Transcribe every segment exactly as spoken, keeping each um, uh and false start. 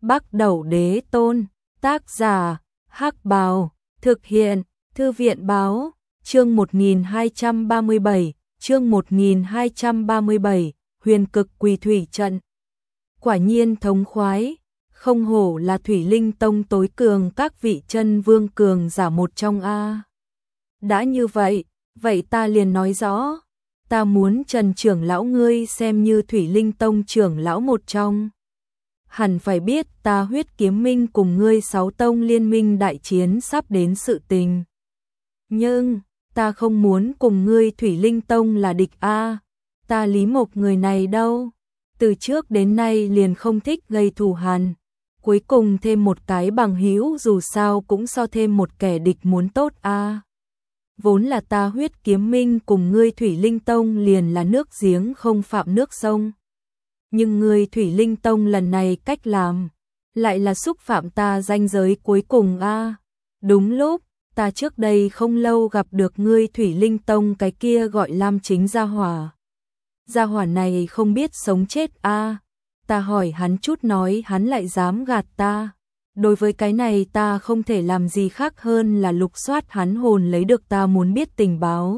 Bắc Đẩu Đế Tôn, tác giả, Hắc Bào, thực hiện, Thư viện Báo, chương một nghìn hai trăm ba mươi bảy, chương một nghìn hai trăm ba mươi bảy, Huyền Cực Quỳ Thủy Trận. Quả nhiên thống khoái, không hổ là Thủy Linh Tông tối cường các vị chân vương cường giả một trong a. Đã như vậy, vậy ta liền nói rõ, ta muốn Trần trưởng lão ngươi xem như Thủy Linh Tông trưởng lão một trong. Hẳn phải biết ta Huyết Kiếm Minh cùng ngươi sáu tông liên minh đại chiến sắp đến sự tình. Nhưng, ta không muốn cùng ngươi Thủy Linh Tông là địch a. Ta Lý Mộc người này đâu, từ trước đến nay liền không thích gây thù hằn. Cuối cùng thêm một cái bằng hữu dù sao cũng so thêm một kẻ địch muốn tốt a. Vốn là ta Huyết Kiếm Minh cùng ngươi Thủy Linh Tông liền là nước giếng không phạm nước sông. Nhưng ngươi Thủy Linh Tông lần này cách làm, lại là xúc phạm ta ranh giới cuối cùng a. Đúng lúc, ta trước đây không lâu gặp được ngươi Thủy Linh Tông cái kia gọi Lam Chính gia hỏa. Gia hỏa này không biết sống chết a. Ta hỏi hắn chút nói hắn lại dám gạt ta. Đối với cái này ta không thể làm gì khác hơn là lục soát hắn hồn lấy được ta muốn biết tình báo.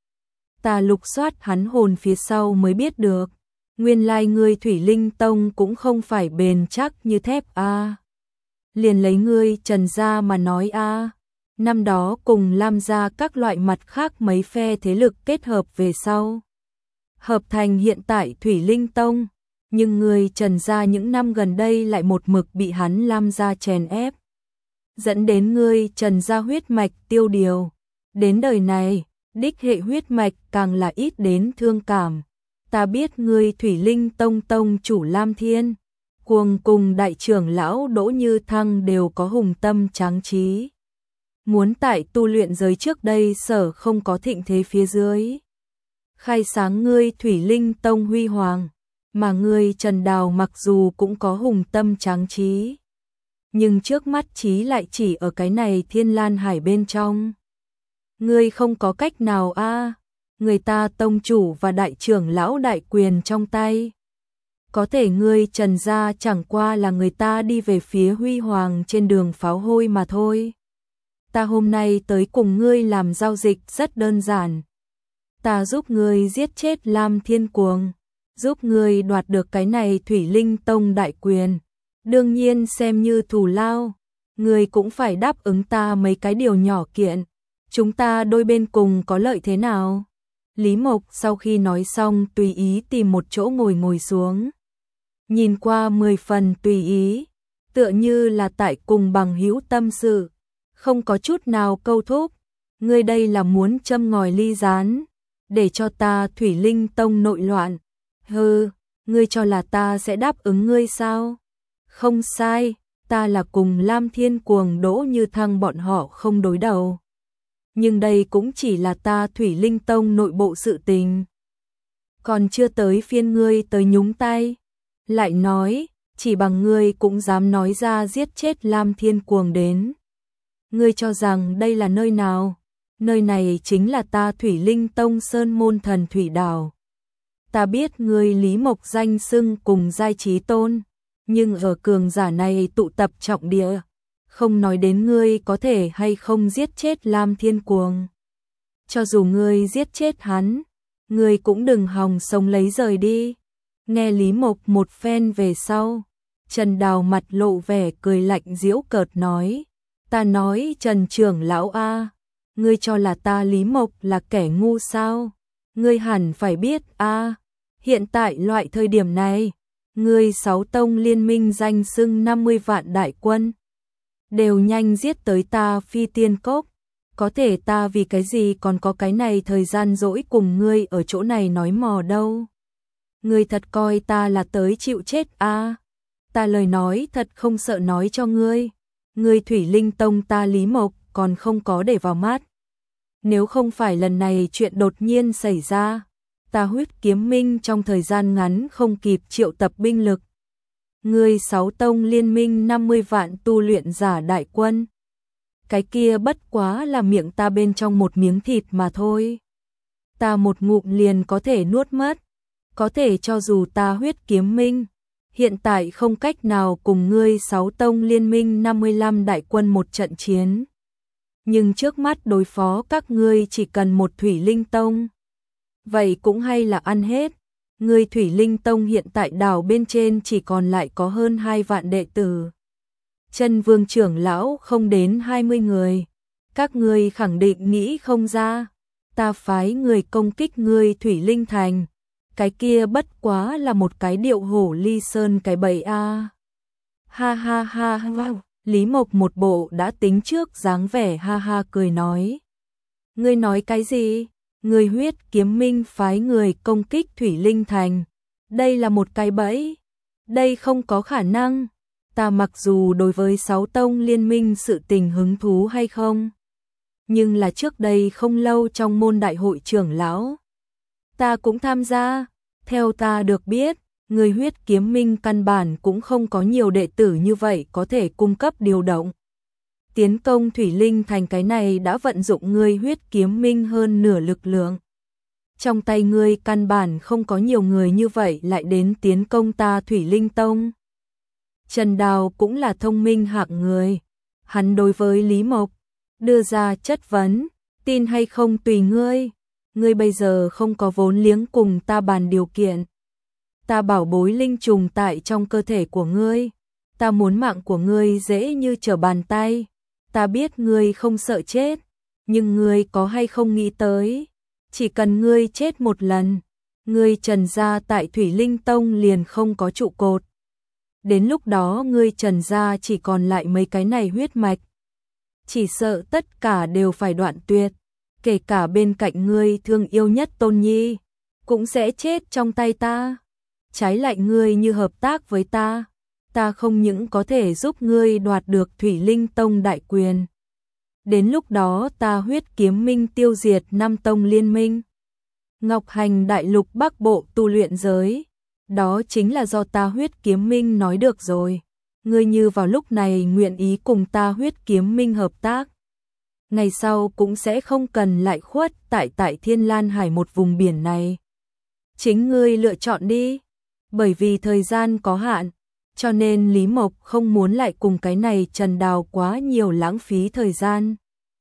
Ta lục soát hắn hồn phía sau mới biết được, nguyên lai ngươi Thủy Linh Tông cũng không phải bền chắc như thép a. Liền lấy ngươi Trần gia mà nói a, năm đó cùng Lam gia các loại mặt khác mấy phe thế lực kết hợp về sau, hợp thành hiện tại Thủy Linh Tông. Nhưng người Trần gia những năm gần đây lại một mực bị hắn Lam gia chèn ép, dẫn đến ngươi Trần gia huyết mạch tiêu điều. Đến đời này, đích hệ huyết mạch càng là ít đến thương cảm. Ta biết ngươi Thủy Linh Tông tông chủ Lam Thiên, cuồng cùng đại trưởng lão Đỗ Như Thăng đều có hùng tâm tráng trí. Muốn tại tu luyện giới trước đây sở không có thịnh thế phía dưới, khai sáng ngươi Thủy Linh Tông huy hoàng. Mà ngươi Trần Đào mặc dù cũng có hùng tâm tráng trí, nhưng trước mắt trí lại chỉ ở cái này Thiên Lan Hải bên trong. Ngươi không có cách nào a, người ta tông chủ và đại trưởng lão đại quyền trong tay. Có thể ngươi Trần gia chẳng qua là người ta đi về phía huy hoàng trên đường pháo hôi mà thôi. Ta hôm nay tới cùng ngươi làm giao dịch rất đơn giản. Ta giúp ngươi giết chết Lam Thiên Cuồng, giúp ngươi đoạt được cái này Thủy Linh Tông đại quyền. Đương nhiên xem như thù lao, ngươi cũng phải đáp ứng ta mấy cái điều nhỏ kiện. Chúng ta đôi bên cùng có lợi thế nào? Lý Mộc sau khi nói xong tùy ý tìm một chỗ ngồi ngồi xuống. Nhìn qua mười phần tùy ý, tựa như là tại cùng bằng hữu tâm sự, không có chút nào câu thúc. Ngươi đây là muốn châm ngòi ly gián, để cho ta Thủy Linh Tông nội loạn. Hừ, ngươi cho là ta sẽ đáp ứng ngươi sao? Không sai, ta là cùng Lam Thiên Cuồng Đỗ Như Thăng bọn họ không đối đầu. Nhưng đây cũng chỉ là ta Thủy Linh Tông nội bộ sự tình. Còn chưa tới phiên ngươi tới nhúng tay. Lại nói, chỉ bằng ngươi cũng dám nói ra giết chết Lam Thiên Cuồng đến. Ngươi cho rằng đây là nơi nào? Nơi này chính là ta Thủy Linh Tông Sơn Môn Thần Thủy Đảo. Ta biết ngươi Lý Mộc danh xưng cùng giai trí tôn, nhưng ở cường giả này tụ tập trọng địa, không nói đến ngươi có thể hay không giết chết Lam Thiên Cuồng. Cho dù ngươi giết chết hắn, ngươi cũng đừng hòng sống lấy rời đi. Nghe Lý Mộc một phen về sau, Trần Đào mặt lộ vẻ cười lạnh giễu cợt nói, ta nói Trần trưởng lão a, ngươi cho là ta Lý Mộc là kẻ ngu sao? Ngươi hẳn phải biết a, hiện tại loại thời điểm này, ngươi sáu tông liên minh danh xưng năm mươi vạn đại quân, đều nhanh giết tới ta Phi Tiên Cốc. Có thể ta vì cái gì còn có cái này thời gian dỗi cùng ngươi ở chỗ này nói mò đâu. Ngươi thật coi ta là tới chịu chết a? Ta lời nói thật không sợ nói cho ngươi. Ngươi Thủy Linh Tông ta Lý Mộc còn không có để vào mắt. Nếu không phải lần này chuyện đột nhiên xảy ra, ta Huyết Kiếm Minh trong thời gian ngắn không kịp triệu tập binh lực. Ngươi sáu tông liên minh năm mươi vạn tu luyện giả đại quân. Cái kia bất quá là miệng ta bên trong một miếng thịt mà thôi. Ta một ngụm liền có thể nuốt mất. Có thể cho dù ta Huyết Kiếm Minh hiện tại không cách nào cùng ngươi sáu tông liên minh năm mươi lăm đại quân một trận chiến. Nhưng trước mắt đối phó các ngươi chỉ cần một Thủy Linh Tông. Vậy cũng hay là ăn hết. Ngươi Thủy Linh Tông hiện tại đảo bên trên chỉ còn lại có hơn hai vạn đệ tử. Chân Vương trưởng lão không đến hai mươi người. Các ngươi khẳng định nghĩ không ra. Ta phái người công kích ngươi Thủy Linh Thành. Cái kia bất quá là một cái điệu hổ ly sơn cái bẫy a. Ha ha ha ha. Lý Mộc một bộ đã tính trước dáng vẻ ha ha cười nói. Ngươi nói cái gì? Ngươi Huyết Kiếm Minh phái người công kích Thủy Linh Thành. Đây là một cái bẫy. Đây không có khả năng. Ta mặc dù đối với sáu tông liên minh sự tình hứng thú hay không. Nhưng là trước đây không lâu trong môn đại hội trưởng lão. Ta cũng tham gia. Theo ta được biết, người Huyết Kiếm Minh căn bản cũng không có nhiều đệ tử như vậy có thể cung cấp điều động. Tiến công Thủy Linh Thành cái này đã vận dụng người Huyết Kiếm Minh hơn nửa lực lượng. Trong tay ngươi căn bản không có nhiều người như vậy lại đến tiến công ta Thủy Linh Tông. Trần Đào cũng là thông minh hạng người. Hắn đối với Lý Mộc đưa ra chất vấn, tin hay không tùy ngươi. Ngươi bây giờ không có vốn liếng cùng ta bàn điều kiện. Ta bảo bối linh trùng tại trong cơ thể của ngươi. Ta muốn mạng của ngươi dễ như trở bàn tay. Ta biết ngươi không sợ chết. Nhưng ngươi có hay không nghĩ tới. Chỉ cần ngươi chết một lần. Ngươi Trần gia tại Thủy Linh Tông liền không có trụ cột. Đến lúc đó ngươi Trần gia chỉ còn lại mấy cái này huyết mạch. Chỉ sợ tất cả đều phải đoạn tuyệt. Kể cả bên cạnh ngươi thương yêu nhất Tôn Nhi. Cũng sẽ chết trong tay ta. Trái lại ngươi như hợp tác với ta. Ta không những có thể giúp ngươi đoạt được Thủy Linh Tông đại quyền. Đến lúc đó ta Huyết Kiếm Minh tiêu diệt năm tông liên minh. Ngọc Hành đại lục Bắc Bộ tu luyện giới. Đó chính là do ta Huyết Kiếm Minh nói được rồi. Ngươi như vào lúc này nguyện ý cùng ta Huyết Kiếm Minh hợp tác. Ngày sau cũng sẽ không cần lại khuất tại tại Thiên Lan Hải một vùng biển này. Chính ngươi lựa chọn đi. Bởi vì thời gian có hạn, cho nên Lý Mộc không muốn lại cùng cái này Trần Đào quá nhiều lãng phí thời gian.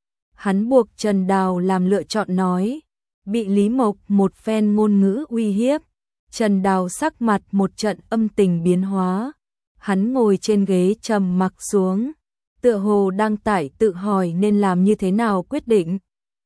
Hắn buộc Trần Đào làm lựa chọn nói, bị Lý Mộc một phen ngôn ngữ uy hiếp. Trần Đào sắc mặt một trận âm tình biến hóa. Hắn ngồi trên ghế trầm mặc xuống, tựa hồ đang tải tự hỏi nên làm như thế nào quyết định.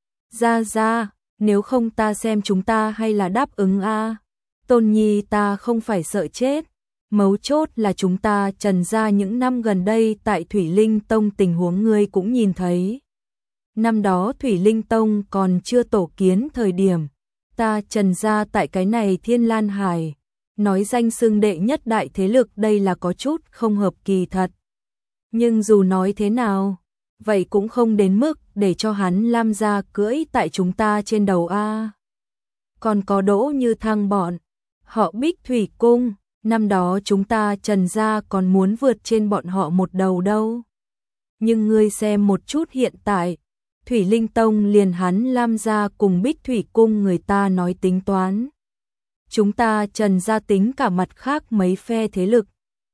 Ra ra, nếu không ta xem chúng ta hay là đáp ứng a. Tôn Nhi ta không phải sợ chết. Mấu chốt là chúng ta Trần gia những năm gần đây tại Thủy Linh Tông tình huống ngươi cũng nhìn thấy. Năm đó Thủy Linh Tông còn chưa tổ kiến thời điểm. Ta Trần gia tại cái này Thiên Lan Hải. Nói danh xưng đệ nhất đại thế lực đây là có chút không hợp kỳ thật. Nhưng dù nói thế nào, vậy cũng không đến mức để cho hắn Lam gia cưỡi tại chúng ta trên đầu a. Còn có Đỗ Như Thăng bọn, họ Bích Thủy Cung, năm đó chúng ta Trần gia còn muốn vượt trên bọn họ một đầu đâu. Nhưng ngươi xem một chút hiện tại, Thủy Linh Tông liền hắn Lam gia cùng Bích Thủy Cung người ta nói tính toán. Chúng ta Trần gia tính cả mặt khác mấy phe thế lực.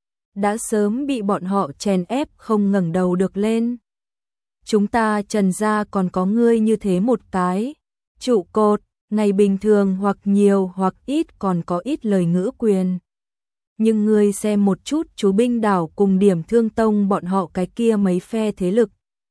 Đã sớm bị bọn họ chèn ép không ngẩng đầu được lên. Chúng ta Trần gia còn có ngươi như thế một cái. Trụ cột, ngày bình thường hoặc nhiều hoặc ít còn có ít lời ngữ quyền. Nhưng ngươi xem một chút chú Binh Đảo cùng Điểm Thương Tông bọn họ cái kia mấy phe thế lực.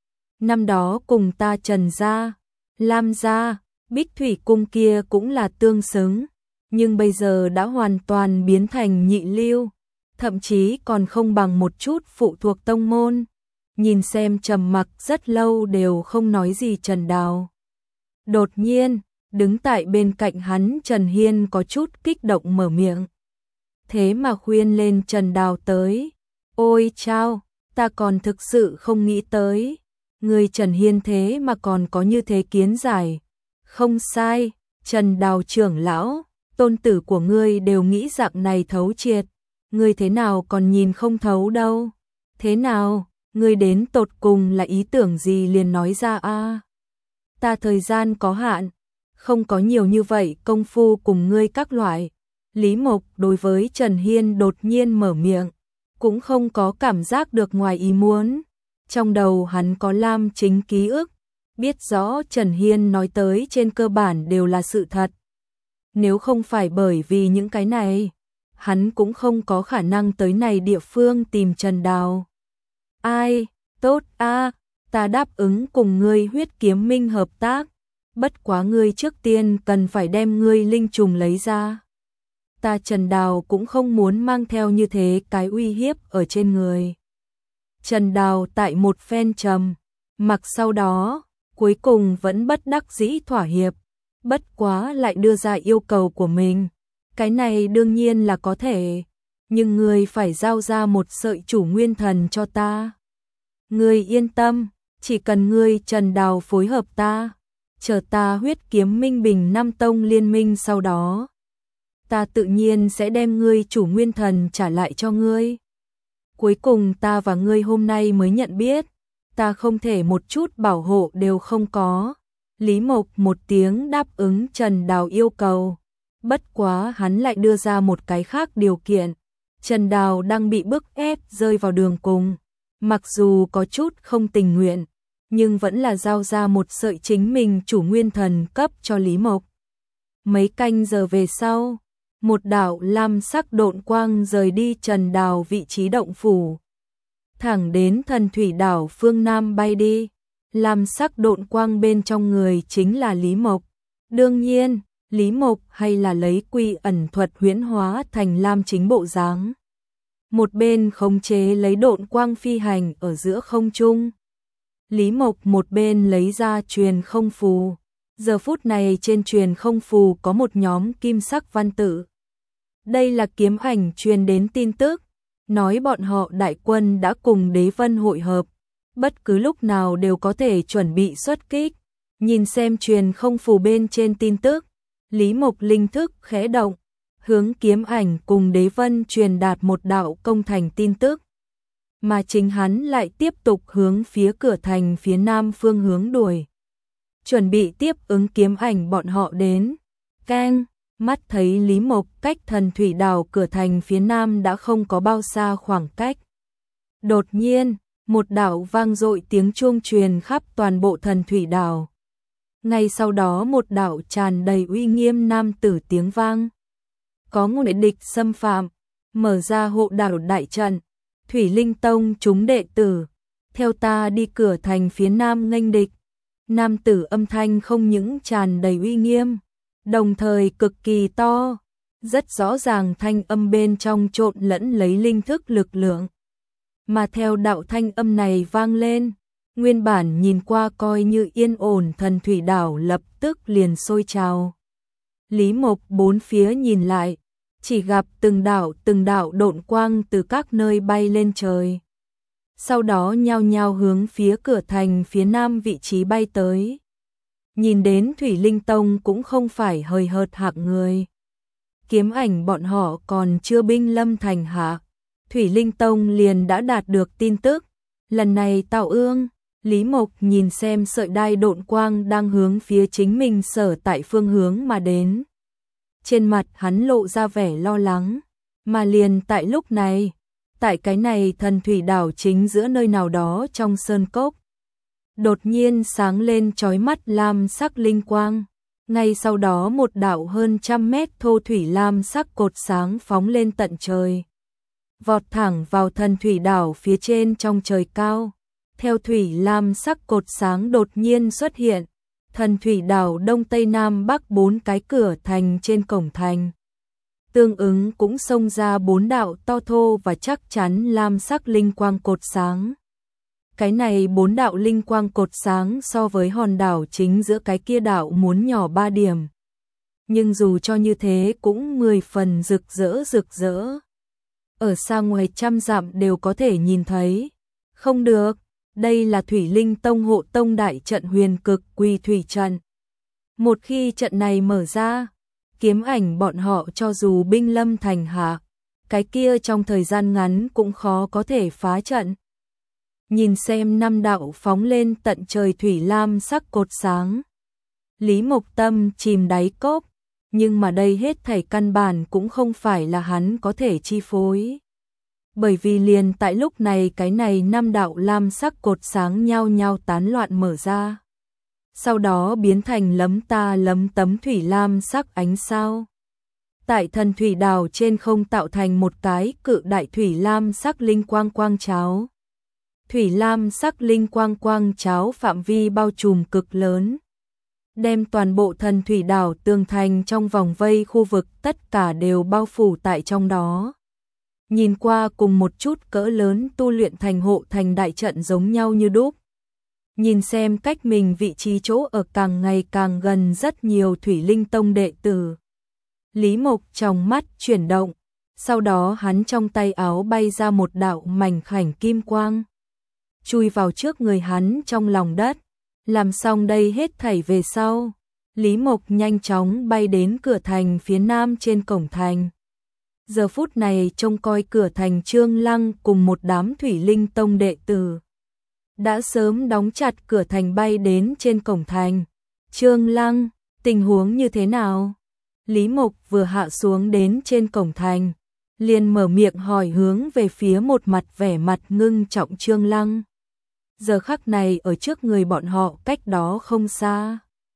Năm đó cùng ta Trần gia, Lam gia, Bích Thủy Cung kia cũng là tương xứng. Nhưng bây giờ đã hoàn toàn biến thành nhị lưu. Thậm chí còn không bằng một chút phụ thuộc tông môn. Nhìn xem trầm mặc rất lâu đều không nói gì Trần Đào. Đột nhiên, đứng tại bên cạnh hắn Trần Hiên có chút kích động mở miệng. Thế mà khuyên lên Trần Đào tới. Ôi chao, ta còn thực sự không nghĩ tới. Người Trần Hiên thế mà còn có như thế kiến giải. Không sai, Trần Đào trưởng lão, tôn tử của ngươi đều nghĩ dạng này thấu triệt. Ngươi thế nào còn nhìn không thấu đâu. Thế nào, ngươi đến tột cùng là ý tưởng gì liền nói ra a. Ta thời gian có hạn, không có nhiều như vậy công phu cùng ngươi các loại. Lý Mộc đối với Trần Hiên đột nhiên mở miệng, cũng không có cảm giác được ngoài ý muốn. Trong đầu hắn có Lam Chính ký ức, biết rõ Trần Hiên nói tới trên cơ bản đều là sự thật. Nếu không phải bởi vì những cái này, hắn cũng không có khả năng tới này địa phương tìm Trần Đào. Ai, tốt a, ta đáp ứng cùng ngươi Huyết Kiếm Minh hợp tác, bất quá ngươi trước tiên cần phải đem ngươi linh trùng lấy ra. Ta Trần Đào cũng không muốn mang theo như thế cái uy hiếp ở trên người. Trần Đào tại một phen trầm mặc sau đó, cuối cùng vẫn bất đắc dĩ thỏa hiệp, bất quá lại đưa ra yêu cầu của mình. Cái này đương nhiên là có thể, nhưng ngươi phải giao ra một sợi chủ nguyên thần cho ta. Ngươi yên tâm, chỉ cần ngươi Trần Đào phối hợp ta, chờ ta Huyết Kiếm Minh Bình Năm Tông liên minh sau đó, ta tự nhiên sẽ đem ngươi chủ nguyên thần trả lại cho ngươi. Cuối cùng ta và ngươi hôm nay mới nhận biết, ta không thể một chút bảo hộ đều không có. Lý Mộc một tiếng đáp ứng Trần Đào yêu cầu, bất quá hắn lại đưa ra một cái khác điều kiện. Trần Đào đang bị bức ép rơi vào đường cùng, mặc dù có chút không tình nguyện, nhưng vẫn là giao ra một sợi chính mình chủ nguyên thần cấp cho Lý Mộc. Mấy canh giờ về sau, một đạo lam sắc độn quang rời đi Trần Đào vị trí động phủ, thẳng đến Thần Thủy đảo phương Nam bay đi. Lam sắc độn quang bên trong người chính là Lý Mộc. Đương nhiên, Lý Mộc hay là lấy quy ẩn thuật huyễn hóa thành lam chính bộ dáng. Một bên khống chế lấy độn quang phi hành ở giữa không trung. Lý Mộc một bên lấy ra truyền không phù. Giờ phút này trên truyền không phù có một nhóm kim sắc văn tự. Đây là kiếm ảnh truyền đến tin tức, nói bọn họ đại quân đã cùng Đế Vân hội hợp, bất cứ lúc nào đều có thể chuẩn bị xuất kích. Nhìn xem truyền không phù bên trên tin tức, Lý Mộc linh thức khẽ động, hướng kiếm ảnh cùng Đế Vân truyền đạt một đạo công thành tin tức. Mà chính hắn lại tiếp tục hướng phía cửa thành phía nam phương hướng đuổi, chuẩn bị tiếp ứng kiếm ảnh bọn họ đến. Keng, mắt thấy Lý Mộc cách Thần Thủy đảo cửa thành phía nam đã không có bao xa khoảng cách. Đột nhiên, một đạo vang dội tiếng chuông truyền khắp toàn bộ Thần Thủy đảo. Ngay sau đó một đạo tràn đầy uy nghiêm nam tử tiếng vang. Có người địch xâm phạm, mở ra hộ đảo đại trận. Thủy Linh Tông chúng đệ tử, theo ta đi cửa thành phía nam nghênh địch. Nam tử âm thanh không những tràn đầy uy nghiêm, đồng thời cực kỳ to, rất rõ ràng thanh âm bên trong trộn lẫn lấy linh thức lực lượng. Mà theo đạo thanh âm này vang lên, nguyên bản nhìn qua coi như yên ổn Thần Thủy đảo lập tức liền sôi trào. Lý Mộc bốn phía nhìn lại, chỉ gặp từng đạo từng đạo độn quang từ các nơi bay lên trời. Sau đó nhao nhao hướng phía cửa thành phía nam vị trí bay tới. Nhìn đến Thủy Linh Tông cũng không phải hời hợt hạng người. Kiếm ảnh bọn họ còn chưa binh lâm thành hạ, Thủy Linh Tông liền đã đạt được tin tức. Lần này Tào Ương, Lý Mộc nhìn xem sợi đai độn quang đang hướng phía chính mình sở tại phương hướng mà đến. Trên mặt hắn lộ ra vẻ lo lắng, mà liền tại lúc này, tại cái này Thần Thủy đảo chính giữa nơi nào đó trong sơn cốc, đột nhiên sáng lên chói mắt lam sắc linh quang. Ngay sau đó một đạo hơn trăm mét thô thủy lam sắc cột sáng phóng lên tận trời, vọt thẳng vào Thần Thủy đảo phía trên trong trời cao. Theo thủy lam sắc cột sáng đột nhiên xuất hiện, Thần Thủy đảo đông tây nam bắc bốn cái cửa thành trên cổng thành, tương ứng cũng xông ra bốn đạo to thô và chắc chắn lam sắc linh quang cột sáng. Cái này bốn đạo linh quang cột sáng so với hòn đảo chính giữa cái kia đảo muốn nhỏ ba điểm, nhưng dù cho như thế cũng mười phần rực rỡ rực rỡ. Ở xa ngoài trăm dặm đều có thể nhìn thấy. Không được, đây là Thủy Linh Tông hộ tông đại trận huyền cực quy thủy trận. Một khi trận này mở ra, kiếm ảnh bọn họ cho dù binh lâm thành hạ, cái kia trong thời gian ngắn cũng khó có thể phá trận. Nhìn xem năm đạo phóng lên tận trời thủy lam sắc cột sáng, Lý Mộc tâm chìm đáy cốc, Nhưng mà đây hết thảy căn bản cũng không phải là hắn có thể chi phối. Bởi vì liền tại lúc này cái này năm đạo lam sắc cột sáng nhao nhao tán loạn mở ra. Sau đó biến thành lấm ta lấm tấm thủy lam sắc ánh sao. Tại thần thủy đảo trên không tạo thành một cái cự đại thủy lam sắc linh quang quang cháo. Thủy lam sắc linh quang quang cháo phạm vi bao trùm cực lớn. Đem toàn bộ thần thủy đảo tường thành trong vòng vây khu vực tất cả đều bao phủ tại trong đó. Nhìn qua cùng một chút cỡ lớn tu luyện thành hộ thành đại trận giống nhau như đúc. Nhìn xem cách mình vị trí chỗ ở càng ngày càng gần rất nhiều Thủy Linh Tông đệ tử. Lý Mộc trong mắt chuyển động, sau đó hắn trong tay áo bay ra một đạo mảnh khảnh kim quang. Chui vào trước người hắn trong lòng đất, làm xong đây hết thảy về sau. Lý Mộc nhanh chóng bay đến cửa thành phía nam trên cổng thành. Giờ phút này trông coi cửa thành Trương Lăng cùng một đám Thủy Linh Tông đệ tử. Đã sớm đóng chặt cửa thành bay đến trên cổng thành. Trương Lăng, tình huống như thế nào? Lý Mộc vừa hạ xuống đến trên cổng thành, liền mở miệng hỏi hướng về phía một mặt vẻ mặt ngưng trọng Trương Lăng. Giờ khắc này ở trước người bọn họ cách đó không xa.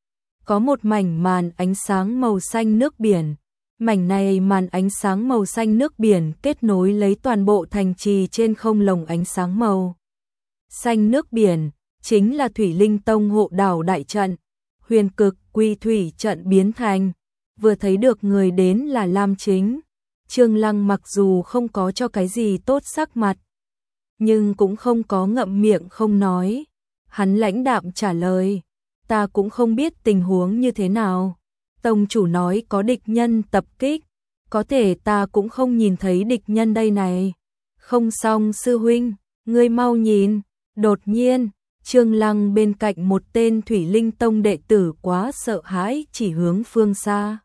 Có một mảnh màn ánh sáng màu xanh nước biển. Mảnh này màn ánh sáng màu xanh nước biển kết nối lấy toàn bộ thành trì trên không lồng ánh sáng màu xanh nước biển, chính là Thủy Linh Tông hộ đảo đại trận, huyền cực quy thủy trận biến thành. Vừa thấy được người đến là Lam Chính. Trương Lăng mặc dù không có cho cái gì tốt sắc mặt, nhưng cũng không có ngậm miệng không nói. Hắn lãnh đạm trả lời, ta cũng không biết tình huống như thế nào. Tông chủ nói có địch nhân tập kích, có thể ta cũng không nhìn thấy địch nhân đây này. Không xong sư huynh, ngươi mau nhìn. Đột nhiên, Trương Lăng bên cạnh một tên Thủy Linh Tông đệ tử quá sợ hãi chỉ hướng phương xa.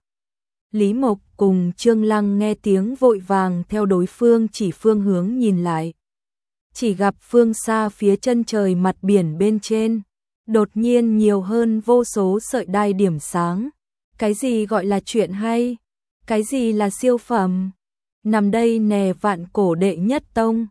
Lý Mộc cùng Trương Lăng nghe tiếng vội vàng theo đối phương chỉ phương hướng nhìn lại. Chỉ gặp phương xa phía chân trời mặt biển bên trên, đột nhiên nhiều hơn vô số sợi đai điểm sáng. Cái gì gọi là chuyện hay? Cái gì là siêu phẩm? Nằm đây nè vạn cổ đệ nhất tông,